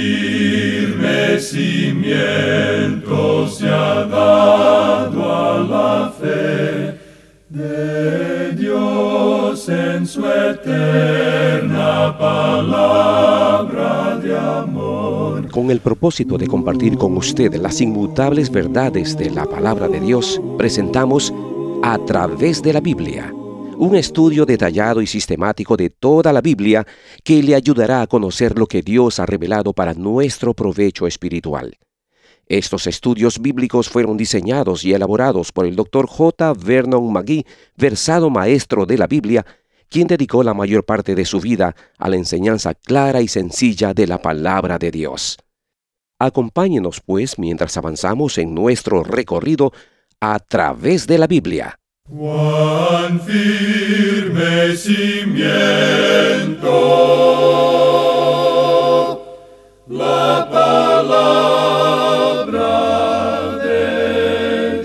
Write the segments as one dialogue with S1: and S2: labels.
S1: firme cimiento se ha dado a la fe de Dios en su eterna palabra de amor.
S2: Con el propósito de compartir con usted las inmutables verdades de la palabra de Dios, presentamos A Través de la Biblia, un estudio detallado y sistemático de toda la Biblia que le ayudará a conocer lo que Dios ha revelado para nuestro provecho espiritual. Estos estudios bíblicos fueron diseñados y elaborados por el Dr. J. Vernon McGee, versado maestro de la Biblia, quien dedicó la mayor parte de su vida a la enseñanza clara y sencilla de la palabra de Dios. Acompáñenos, pues, mientras avanzamos en nuestro recorrido a través de la Biblia.
S1: Cuán firme cimiento la palabra de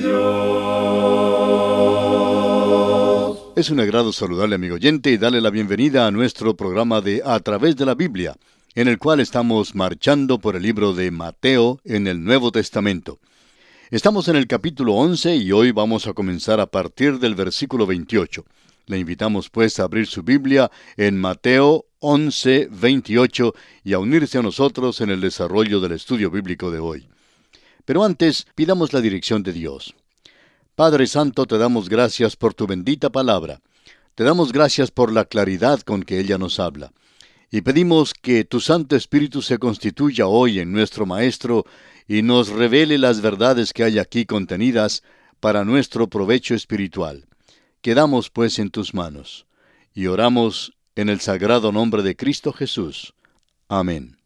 S1: Dios.
S3: Es un agrado saludarle, amigo oyente, y darle la bienvenida a nuestro programa de A Través de la Biblia, en el cual estamos marchando por el libro de Mateo en el Nuevo Testamento. Estamos en el capítulo 11 y hoy vamos a comenzar a partir del versículo 28. Le invitamos pues a abrir su Biblia en Mateo 11, 28 y a unirse a nosotros en el desarrollo del estudio bíblico de hoy. Pero antes, pidamos la dirección de Dios. Padre Santo, te damos gracias por tu bendita palabra. Te damos gracias por la claridad con que ella nos habla. Y pedimos que tu Santo Espíritu se constituya hoy en nuestro Maestro y nos revele las verdades que hay aquí contenidas para nuestro provecho espiritual. Quedamos pues en tus manos, y oramos en el sagrado nombre de Cristo Jesús. Amén.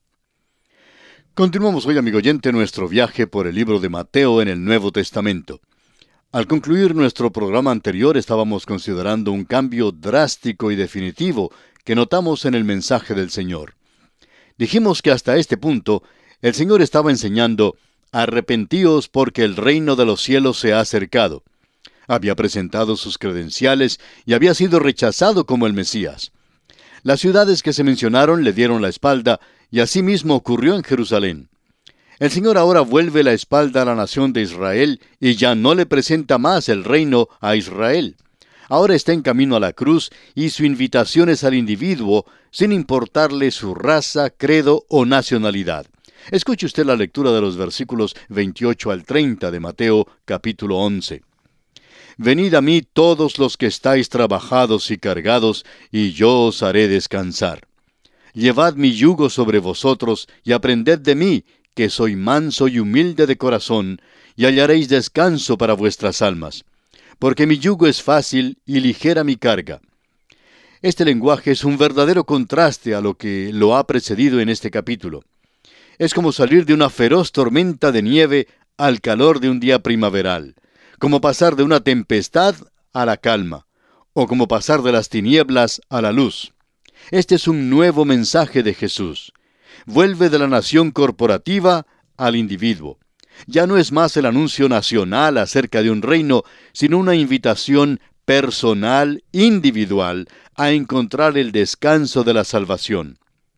S3: Continuamos hoy, amigo oyente, nuestro viaje por el libro de Mateo en el Nuevo Testamento. Al concluir nuestro programa anterior, estábamos considerando un cambio drástico y definitivo que notamos en el mensaje del Señor. Dijimos que hasta este punto, el Señor estaba enseñando: arrepentíos porque el reino de los cielos se ha acercado. Había presentado sus credenciales y había sido rechazado como el Mesías. Las ciudades que se mencionaron le dieron la espalda, y así mismo ocurrió en Jerusalén. El Señor ahora vuelve la espalda a la nación de Israel y ya no le presenta más el reino a Israel. Ahora está en camino a la cruz y su invitación es al individuo, sin importarle su raza, credo o nacionalidad. Escuche usted la lectura de los versículos 28 al 30 de Mateo capítulo 11. Venid a mí todos los que estáis trabajados y cargados, y yo os haré descansar. Llevad mi yugo sobre vosotros, y aprended de mí, que soy manso y humilde de corazón, y hallaréis descanso para vuestras almas. Porque mi yugo es fácil y ligera mi carga. Este lenguaje es un verdadero contraste a lo que lo ha precedido en este capítulo. Es como salir de una feroz tormenta de nieve al calor de un día primaveral, como pasar de una tempestad a la calma, o como pasar de las tinieblas a la luz. Este es un nuevo mensaje de Jesús. Vuelve de la nación corporativa al individuo. Ya no es más el anuncio nacional acerca de un reino, sino una invitación personal, individual, a encontrar el descanso de la salvación.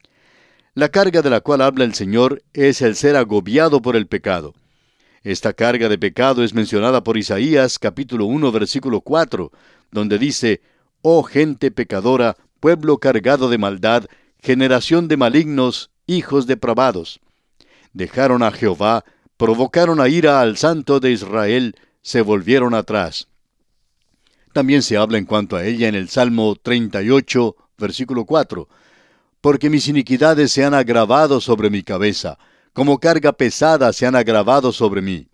S3: La carga de la cual habla el Señor es el ser agobiado por el pecado. Esta carga de pecado es mencionada por Isaías, capítulo 1, versículo 4, donde dice: «Oh gente pecadora, pueblo cargado de maldad, generación de malignos, hijos depravados. Dejaron a Jehová, provocaron a ira al Santo de Israel, se volvieron atrás». También se habla en cuanto a ella en el Salmo 38, versículo 4. «Porque mis iniquidades se han agravado sobre mi cabeza, como carga pesada se han agravado sobre mí».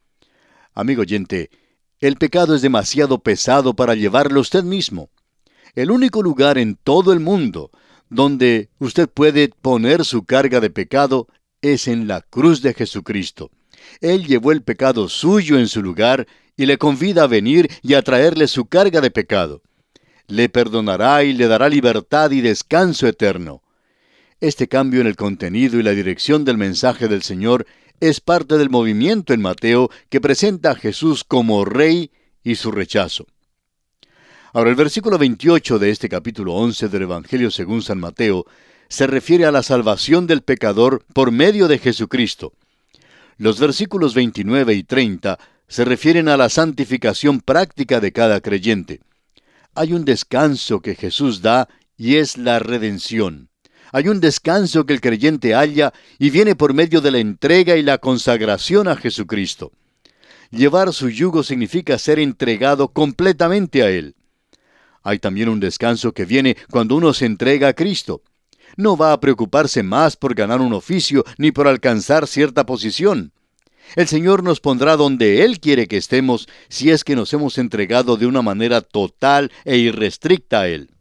S3: Amigo oyente, el pecado es demasiado pesado para llevarlo usted mismo. El único lugar en todo el mundo donde usted puede poner su carga de pecado es en la cruz de Jesucristo. Él llevó el pecado suyo en su lugar y le convida a venir y a traerle su carga de pecado. Le perdonará y le dará libertad y descanso eterno. Este cambio en el contenido y la dirección del mensaje del Señor es parte del movimiento en Mateo que presenta a Jesús como Rey y su rechazo. Ahora, el versículo 28 de este capítulo 11 del Evangelio según San Mateo se refiere a la salvación del pecador por medio de Jesucristo. Los versículos 29 y 30 se refieren a la santificación práctica de cada creyente. Hay un descanso que Jesús da y es la redención. Hay un descanso que el creyente halla y viene por medio de la entrega y la consagración a Jesucristo. Llevar su yugo significa ser entregado completamente a Él. Hay también un descanso que viene cuando uno se entrega a Cristo. No va a preocuparse más por ganar un oficio ni por alcanzar cierta posición. El Señor nos pondrá donde Él quiere que estemos si es que nos hemos entregado de una manera total e irrestricta a Él.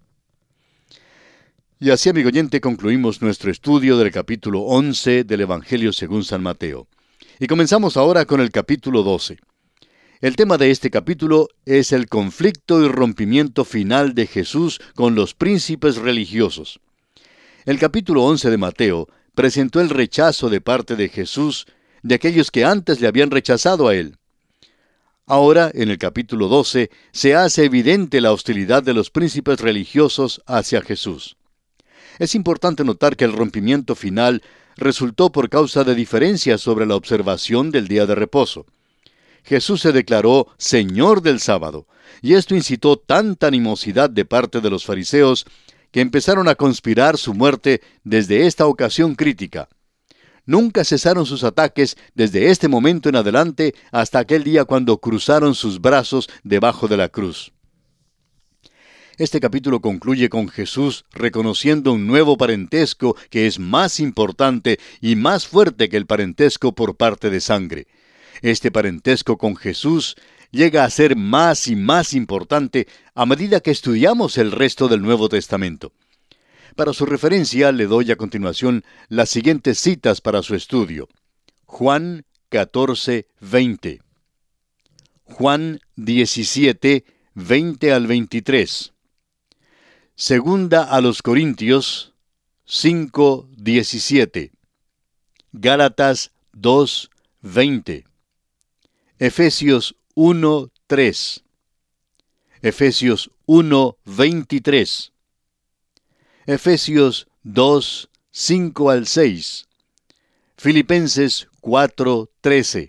S3: Y así, amigo oyente, concluimos nuestro estudio del capítulo 11 del Evangelio según San Mateo. Y comenzamos ahora con el capítulo 12. El tema de este capítulo es el conflicto y rompimiento final de Jesús con los príncipes religiosos. El capítulo 11 de Mateo presentó el rechazo de parte de Jesús de aquellos que antes le habían rechazado a Él. Ahora, en el capítulo 12, se hace evidente la hostilidad de los príncipes religiosos hacia Jesús. Es importante notar que el rompimiento final resultó por causa de diferencias sobre la observación del día de reposo. Jesús se declaró Señor del sábado, y esto incitó tanta animosidad de parte de los fariseos que empezaron a conspirar su muerte desde esta ocasión crítica. Nunca cesaron sus ataques desde este momento en adelante hasta aquel día cuando cruzaron sus brazos debajo de la cruz. Este capítulo concluye con Jesús reconociendo un nuevo parentesco que es más importante y más fuerte que el parentesco por parte de sangre. Este parentesco con Jesús llega a ser más y más importante a medida que estudiamos el resto del Nuevo Testamento. Para su referencia le doy a continuación las siguientes citas para su estudio. Juan 14, 20. Juan 17, 20 al 23. Segunda a los Corintios 5, 17. Gálatas 2, 20. Efesios 1, 3. Efesios 1, 23. Efesios 2, 5 al 6. Filipenses 4, 13.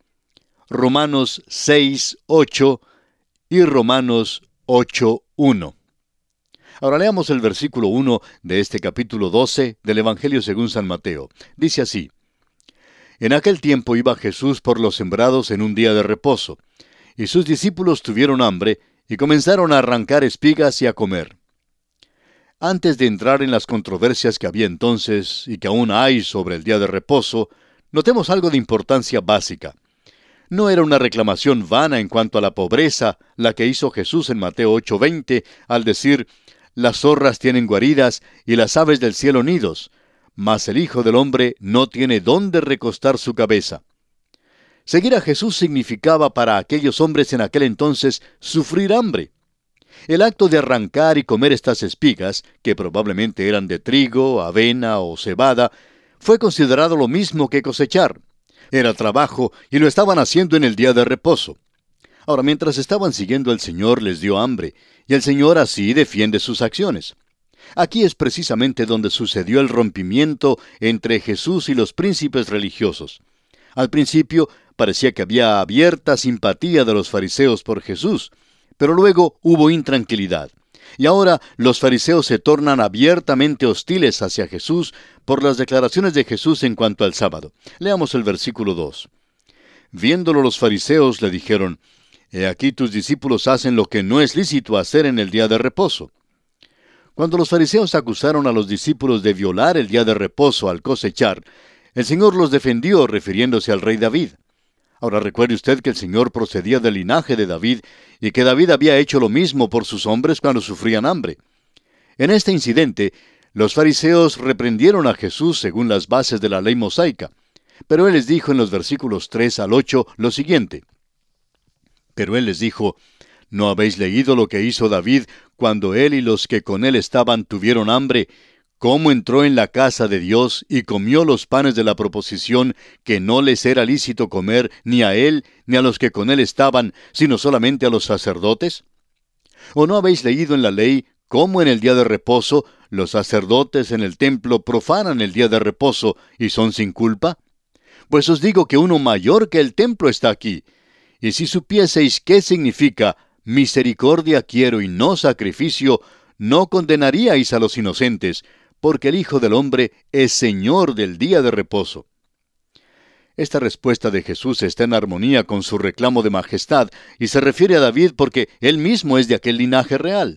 S3: Romanos 6, 8 y Romanos 8, 1. Ahora leamos el versículo 1 de este capítulo 12 del Evangelio según San Mateo. Dice así: En aquel tiempo iba Jesús por los sembrados en un día de reposo, y sus discípulos tuvieron hambre y comenzaron a arrancar espigas y a comer. Antes de entrar en las controversias que había entonces y que aún hay sobre el día de reposo, notemos algo de importancia básica. No era una reclamación vana en cuanto a la pobreza la que hizo Jesús en Mateo 8:20 al decir: Las zorras tienen guaridas y las aves del cielo nidos, mas el Hijo del Hombre no tiene dónde recostar su cabeza. Seguir a Jesús significaba para aquellos hombres en aquel entonces sufrir hambre. El acto de arrancar y comer estas espigas, que probablemente eran de trigo, avena o cebada, fue considerado lo mismo que cosechar. Era trabajo y lo estaban haciendo en el día de reposo. Ahora, mientras estaban siguiendo al Señor, les dio hambre, y el Señor así defiende sus acciones. Aquí es precisamente donde sucedió el rompimiento entre Jesús y los príncipes religiosos. Al principio parecía que había abierta simpatía de los fariseos por Jesús, pero luego hubo intranquilidad. Y ahora los fariseos se tornan abiertamente hostiles hacia Jesús por las declaraciones de Jesús en cuanto al sábado. Leamos el versículo 2. Viéndolo los fariseos le dijeron: He aquí tus discípulos hacen lo que no es lícito hacer en el día de reposo. Cuando los fariseos acusaron a los discípulos de violar el día de reposo al cosechar, el Señor los defendió refiriéndose al rey David. Ahora recuerde usted que el Señor procedía del linaje de David y que David había hecho lo mismo por sus hombres cuando sufrían hambre. En este incidente, los fariseos reprendieron a Jesús según las bases de la ley mosaica, pero Él les dijo en los versículos 3 al 8 lo siguiente: Pero Él les dijo: ¿No habéis leído lo que hizo David cuando él y los que con él estaban tuvieron hambre? ¿Cómo entró en la casa de Dios y comió los panes de la proposición que no les era lícito comer ni a él ni a los que con él estaban, sino solamente a los sacerdotes? ¿O no habéis leído en la ley cómo en el día de reposo los sacerdotes en el templo profanan el día de reposo y son sin culpa? Pues os digo que uno mayor que el templo está aquí. Y si supieseis qué significa misericordia quiero y no sacrificio, no condenaríais a los inocentes, porque el Hijo del Hombre es Señor del día de reposo. Esta respuesta de Jesús está en armonía con su reclamo de majestad y se refiere a David porque él mismo es de aquel linaje real.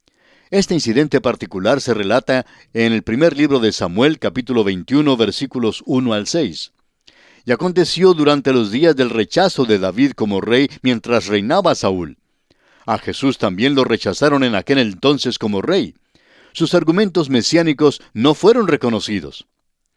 S3: Este incidente particular se relata en el primer libro de Samuel, capítulo 21, versículos 1 al 6. Y aconteció durante los días del rechazo de David como rey mientras reinaba Saúl. A Jesús también lo rechazaron en aquel entonces como rey. Sus argumentos mesiánicos no fueron reconocidos.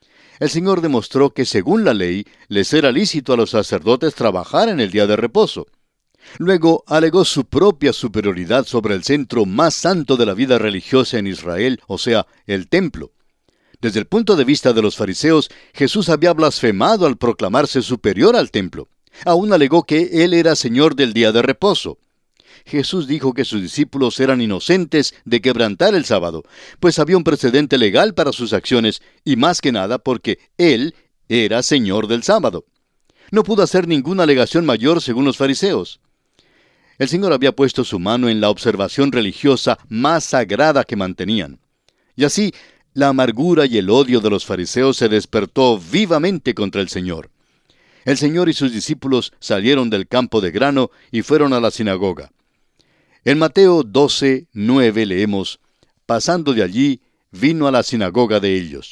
S3: El Señor demostró que según la ley, les era lícito a los sacerdotes trabajar en el día de reposo. Luego alegó su propia superioridad sobre el centro más santo de la vida religiosa en Israel, o sea, el templo. Desde el punto de vista de los fariseos, Jesús había blasfemado al proclamarse superior al templo. Aún alegó que Él era Señor del día de reposo. Jesús dijo que sus discípulos eran inocentes de quebrantar el sábado, pues había un precedente legal para sus acciones, y más que nada porque Él era Señor del sábado. No pudo hacer ninguna alegación mayor según los fariseos. El Señor había puesto su mano en la observación religiosa más sagrada que mantenían. Y así, la amargura y el odio de los fariseos se despertó vivamente contra el Señor. El Señor y sus discípulos salieron del campo de grano y fueron a la sinagoga. En Mateo 12:9 leemos, pasando de allí, vino a la sinagoga de ellos.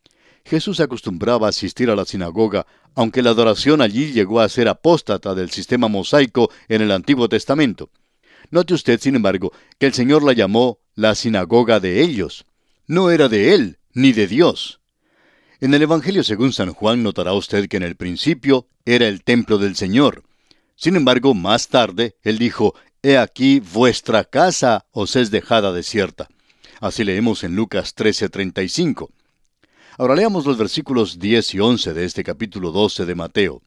S3: Jesús acostumbraba a asistir a la sinagoga, aunque la adoración allí llegó a ser apóstata del sistema mosaico en el Antiguo Testamento. Note usted, sin embargo, que el Señor la llamó la sinagoga de ellos. No era de Él, ni de Dios. En el Evangelio según San Juan notará usted que en el principio era el templo del Señor. Sin embargo, más tarde, Él dijo, «He aquí vuestra casa os es dejada desierta». Así leemos en Lucas 13:35. Ahora leamos los versículos 10 y 11 de este capítulo 12 de Mateo.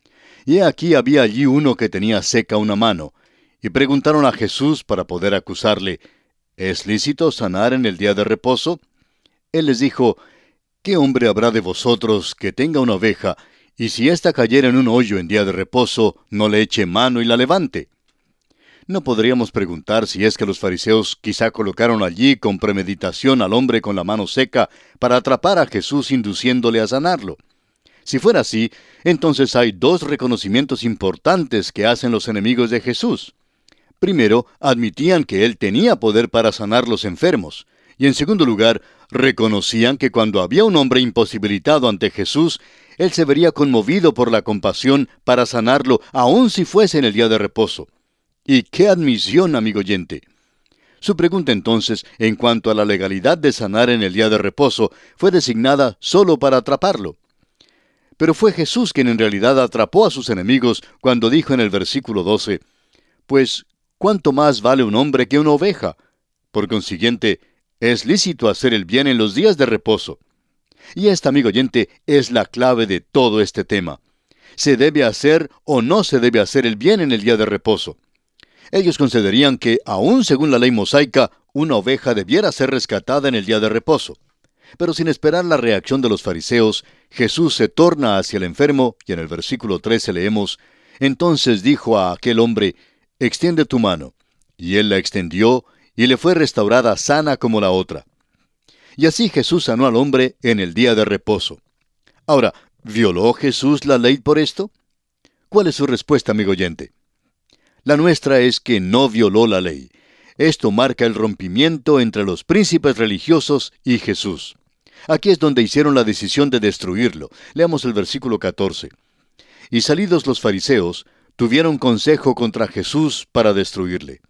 S3: «Y he aquí había allí uno que tenía seca una mano, y preguntaron a Jesús para poder acusarle, ¿es lícito sanar en el día de reposo? Él les dijo, ¿qué hombre habrá de vosotros que tenga una oveja, y si ésta cayera en un hoyo en día de reposo, no le eche mano y la levante? No podríamos preguntar si es que los fariseos quizá colocaron allí con premeditación al hombre con la mano seca para atrapar a Jesús induciéndole a sanarlo. Si fuera así, entonces hay dos reconocimientos importantes que hacen los enemigos de Jesús. Primero, admitían que Él tenía poder para sanar los enfermos. Y en segundo lugar, reconocían que cuando había un hombre imposibilitado ante Jesús, Él se vería conmovido por la compasión para sanarlo, aun si fuese en el día de reposo. ¡Y qué admisión, amigo oyente! Su pregunta entonces, en cuanto a la legalidad de sanar en el día de reposo, fue designada solo para atraparlo. Pero fue Jesús quien en realidad atrapó a sus enemigos cuando dijo en el versículo 12, «Pues, ¿cuánto más vale un hombre que una oveja? Por consiguiente, es lícito hacer el bien en los días de reposo». Y esta, amigo oyente, es la clave de todo este tema. ¿Se debe hacer o no se debe hacer el bien en el día de reposo? Ellos concederían que, aun según la ley mosaica, una oveja debiera ser rescatada en el día de reposo. Pero sin esperar la reacción de los fariseos, Jesús se torna hacia el enfermo, y en el versículo 13 leemos, «Entonces dijo a aquel hombre, extiende tu mano. Y él la extendió, y le fue restaurada sana como la otra». Y así Jesús sanó al hombre en el día de reposo. Ahora, ¿violó Jesús la ley por esto? ¿Cuál es su respuesta, amigo oyente? La nuestra es que no violó la ley. Esto marca el rompimiento entre los príncipes religiosos y Jesús. Aquí es donde hicieron la decisión de destruirlo. Leamos el versículo 14. «Y salidos los fariseos, tuvieron consejo contra Jesús para destruirle».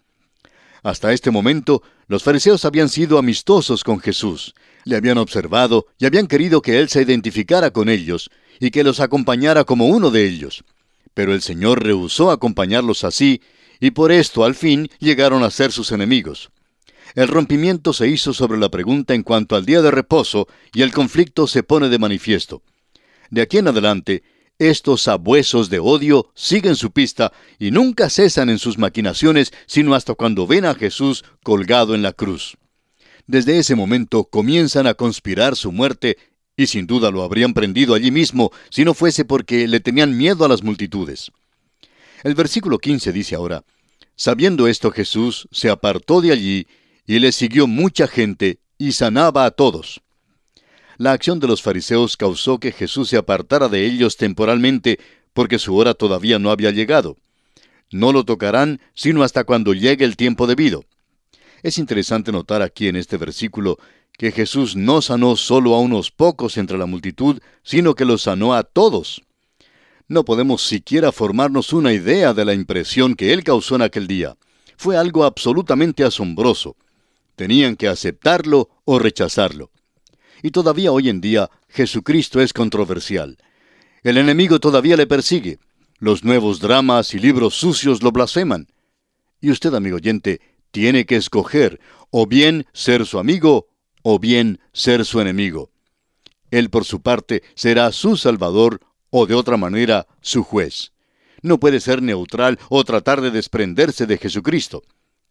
S3: Hasta este momento, los fariseos habían sido amistosos con Jesús. Le habían observado y habían querido que Él se identificara con ellos y que los acompañara como uno de ellos. Pero el Señor rehusó acompañarlos así, y por esto al fin llegaron a ser sus enemigos. El rompimiento se hizo sobre la pregunta en cuanto al día de reposo, y el conflicto se pone de manifiesto. De aquí en adelante, estos sabuesos de odio siguen su pista y nunca cesan en sus maquinaciones, sino hasta cuando ven a Jesús colgado en la cruz. Desde ese momento comienzan a conspirar su muerte, y sin duda lo habrían prendido allí mismo si no fuese porque le tenían miedo a las multitudes. El versículo 15 dice ahora: sabiendo esto, Jesús se apartó de allí, y le siguió mucha gente, y sanaba a todos. La acción de los fariseos causó que Jesús se apartara de ellos temporalmente, porque su hora todavía no había llegado. No lo tocarán sino hasta cuando llegue el tiempo debido. Es interesante notar aquí en este versículo que Jesús no sanó solo a unos pocos entre la multitud, sino que los sanó a todos. No podemos siquiera formarnos una idea de la impresión que Él causó en aquel día. Fue algo absolutamente asombroso. Tenían que aceptarlo o rechazarlo. Y todavía hoy en día Jesucristo es controversial. El enemigo todavía le persigue. Los nuevos dramas y libros sucios lo blasfeman. Y usted, amigo oyente, tiene que escoger o bien ser su amigo o bien ser su enemigo. Él, por su parte, será su salvador o de otra manera su juez. No puede ser neutral o tratar de desprenderse de Jesucristo.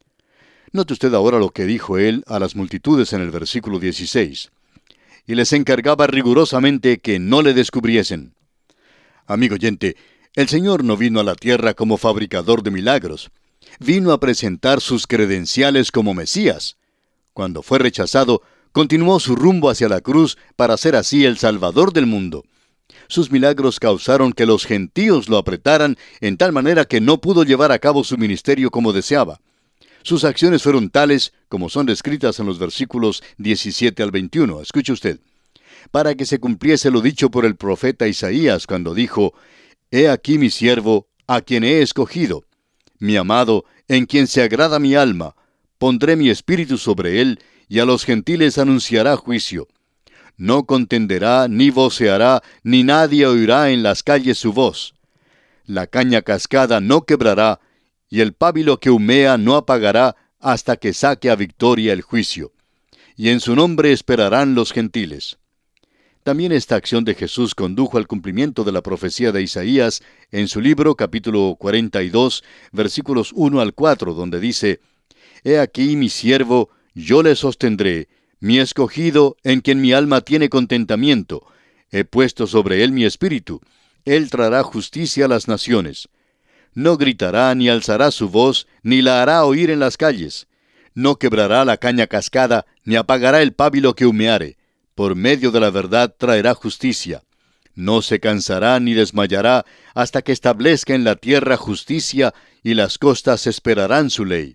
S3: Note usted ahora lo que dijo él a las multitudes en el versículo 16. Y les encargaba rigurosamente que no le descubriesen. Amigo oyente, el Señor no vino a la tierra como fabricador de milagros. Vino a presentar sus credenciales como Mesías. Cuando fue rechazado, continuó su rumbo hacia la cruz para ser así el Salvador del mundo. Sus milagros causaron que los gentíos lo apretaran en tal manera que no pudo llevar a cabo su ministerio como deseaba. Sus acciones fueron tales como son descritas en los versículos 17 al 21. Escuche usted. Para que se cumpliese lo dicho por el profeta Isaías cuando dijo: He aquí mi siervo, a quien he escogido, mi amado, en quien se agrada mi alma. Pondré mi espíritu sobre él, y a los gentiles anunciará juicio. No contenderá, ni voceará, ni nadie oirá en las calles su voz. La caña cascada no quebrará, y el pábilo que humea no apagará, hasta que saque a victoria el juicio. Y en su nombre esperarán los gentiles. También esta acción de Jesús condujo al cumplimiento de la profecía de Isaías en su libro capítulo 42, versículos 1 al 4, donde dice: He aquí mi siervo, yo le sostendré, mi escogido, en quien mi alma tiene contentamiento. He puesto sobre él mi espíritu. Él traerá justicia a las naciones. No gritará ni alzará su voz, ni la hará oír en las calles. No quebrará la caña cascada, ni apagará el pábilo que humeare. Por medio de la verdad traerá justicia. No se cansará ni desmayará, hasta que establezca en la tierra justicia, y las costas esperarán su ley.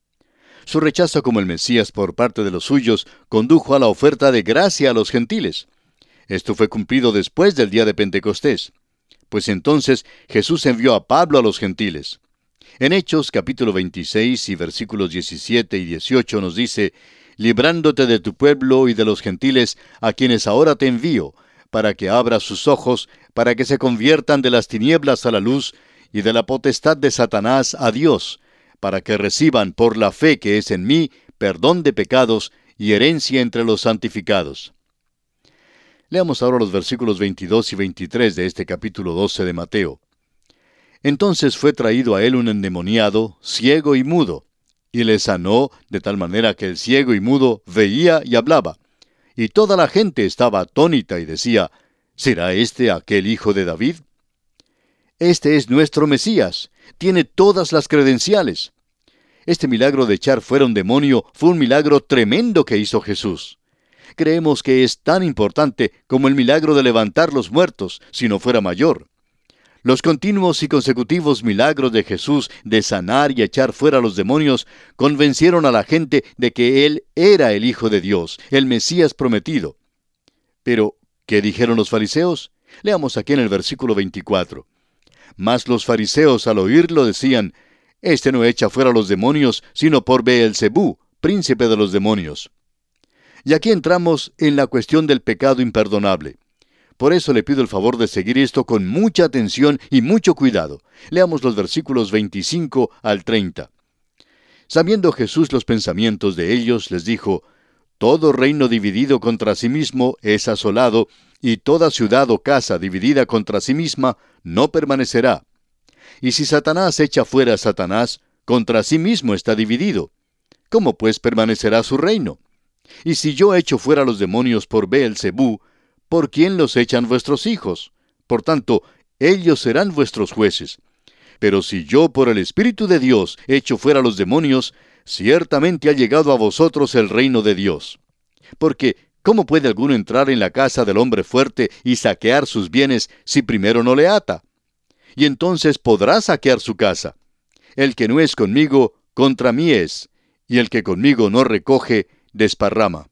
S3: Su rechazo como el Mesías por parte de los suyos condujo a la oferta de gracia a los gentiles. Esto fue cumplido después del día de Pentecostés. Pues entonces Jesús envió a Pablo a los gentiles. En Hechos capítulo 26 y versículos 17 y 18 nos dice: librándote de tu pueblo y de los gentiles, a quienes ahora te envío, para que abras sus ojos, para que se conviertan de las tinieblas a la luz, y de la potestad de Satanás a Dios, para que reciban por la fe que es en mí perdón de pecados y herencia entre los santificados. Leamos ahora los versículos 22 y 23 de este capítulo 12 de Mateo. Entonces fue traído a él un endemoniado, ciego y mudo, y le sanó de tal manera que el ciego y mudo veía y hablaba. Y toda la gente estaba atónita y decía: ¿será este aquel hijo de David? Este es nuestro Mesías, tiene todas las credenciales. Este milagro de echar fuera un demonio fue un milagro tremendo que hizo Jesús. Creemos que es tan importante como el milagro de levantar los muertos, si no fuera mayor. Los continuos y consecutivos milagros de Jesús de sanar y echar fuera los demonios convencieron a la gente de que Él era el Hijo de Dios, el Mesías prometido. Pero, ¿qué dijeron los fariseos? Leamos aquí en el versículo 24. Mas los fariseos al oírlo decían: Este no echa fuera los demonios, sino por Beelzebú, príncipe de los demonios. Y aquí entramos en la cuestión del pecado imperdonable. Por eso le pido el favor de seguir esto con mucha atención y mucho cuidado. Leamos los versículos 25 al 30. Sabiendo Jesús los pensamientos de ellos, les dijo: Todo reino dividido contra sí mismo es asolado, y toda ciudad o casa dividida contra sí misma no permanecerá. Y si Satanás echa fuera a Satanás, contra sí mismo está dividido. ¿Cómo pues permanecerá su reino? Y si yo echo fuera los demonios por Beelzebú, ¿por quién los echan vuestros hijos? Por tanto, ellos serán vuestros jueces. Pero si yo por el Espíritu de Dios echo fuera los demonios, ciertamente ha llegado a vosotros el reino de Dios. Porque, ¿cómo puede alguno entrar en la casa del hombre fuerte y saquear sus bienes si primero no le ata? Y entonces podrá saquear su casa. El que no es conmigo, contra mí es, y el que conmigo no recoge, desparrama.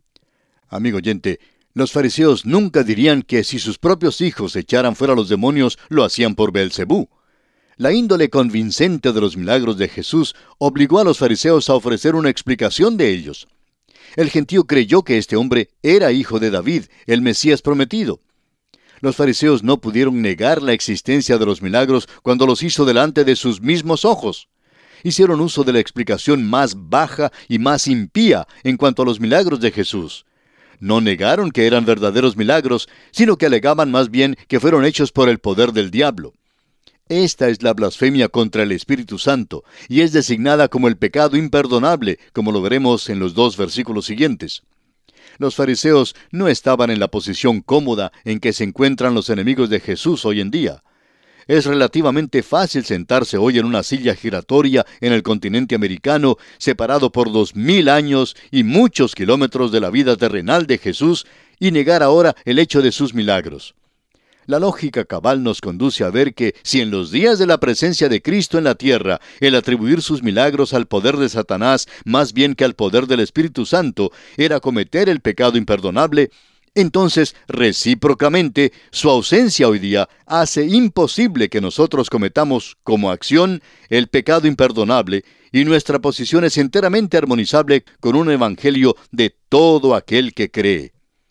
S3: Amigo oyente, los fariseos nunca dirían que si sus propios hijos echaran fuera los demonios, lo hacían por Beelzebú. La índole convincente de los milagros de Jesús obligó a los fariseos a ofrecer una explicación de ellos. El gentío creyó que este hombre era hijo de David, el Mesías prometido. Los fariseos no pudieron negar la existencia de los milagros cuando los hizo delante de sus mismos ojos. Hicieron uso de la explicación más baja y más impía en cuanto a los milagros de Jesús. No negaron que eran verdaderos milagros, sino que alegaban más bien que fueron hechos por el poder del diablo. Esta es la blasfemia contra el Espíritu Santo, y es designada como el pecado imperdonable, como lo veremos en los 2 versículos siguientes. Los fariseos no estaban en la posición cómoda en que se encuentran los enemigos de Jesús hoy en día. Es relativamente fácil sentarse hoy en una silla giratoria en el continente americano, separado por 2000 años y muchos kilómetros de la vida terrenal de Jesús, y negar ahora el hecho de sus milagros. La lógica cabal nos conduce a ver que si en los días de la presencia de Cristo en la tierra, el atribuir sus milagros al poder de Satanás más bien que al poder del Espíritu Santo era cometer el pecado imperdonable, entonces, recíprocamente, su ausencia hoy día hace imposible que nosotros cometamos como acción el pecado imperdonable, y nuestra posición es enteramente armonizable con un evangelio de todo aquel que cree.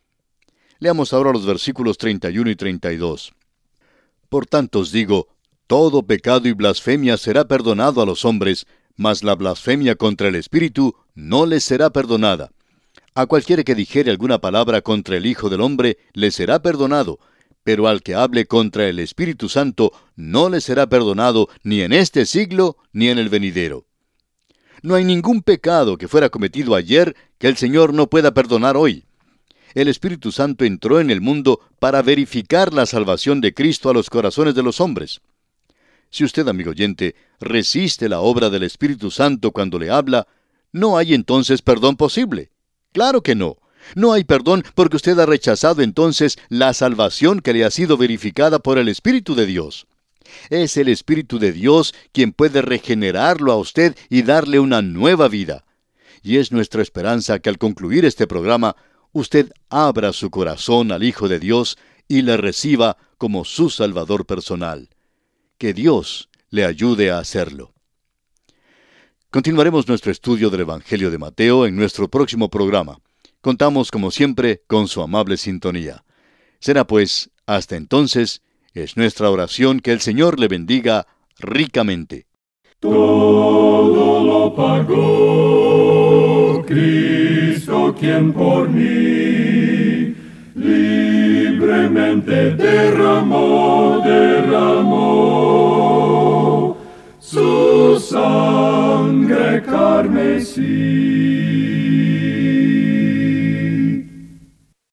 S3: Leamos ahora los versículos 31 y 32. Por tanto os digo, todo pecado y blasfemia será perdonado a los hombres, mas la blasfemia contra el Espíritu no les será perdonada. A cualquiera que dijere alguna palabra contra el Hijo del Hombre, le será perdonado, pero al que hable contra el Espíritu Santo, no le será perdonado ni en este siglo ni en el venidero. No hay ningún pecado que fuera cometido ayer que el Señor no pueda perdonar hoy. El Espíritu Santo entró en el mundo para verificar la salvación de Cristo a los corazones de los hombres. Si usted, amigo oyente, resiste la obra del Espíritu Santo cuando le habla, no hay entonces perdón posible. Claro que no. No hay perdón porque usted ha rechazado entonces la salvación que le ha sido verificada por el Espíritu de Dios. Es el Espíritu de Dios quien puede regenerarlo a usted y darle una nueva vida. Y es nuestra esperanza que al concluir este programa, usted abra su corazón al Hijo de Dios y le reciba como su Salvador personal. Que Dios le ayude a hacerlo. Continuaremos nuestro estudio del Evangelio de Mateo en nuestro próximo programa. Contamos, como siempre, con su amable sintonía. Será pues, hasta entonces, es nuestra oración que el Señor le bendiga ricamente.
S1: Todo lo pagó Cristo, quien por mí libremente derramó su sangre carmesí.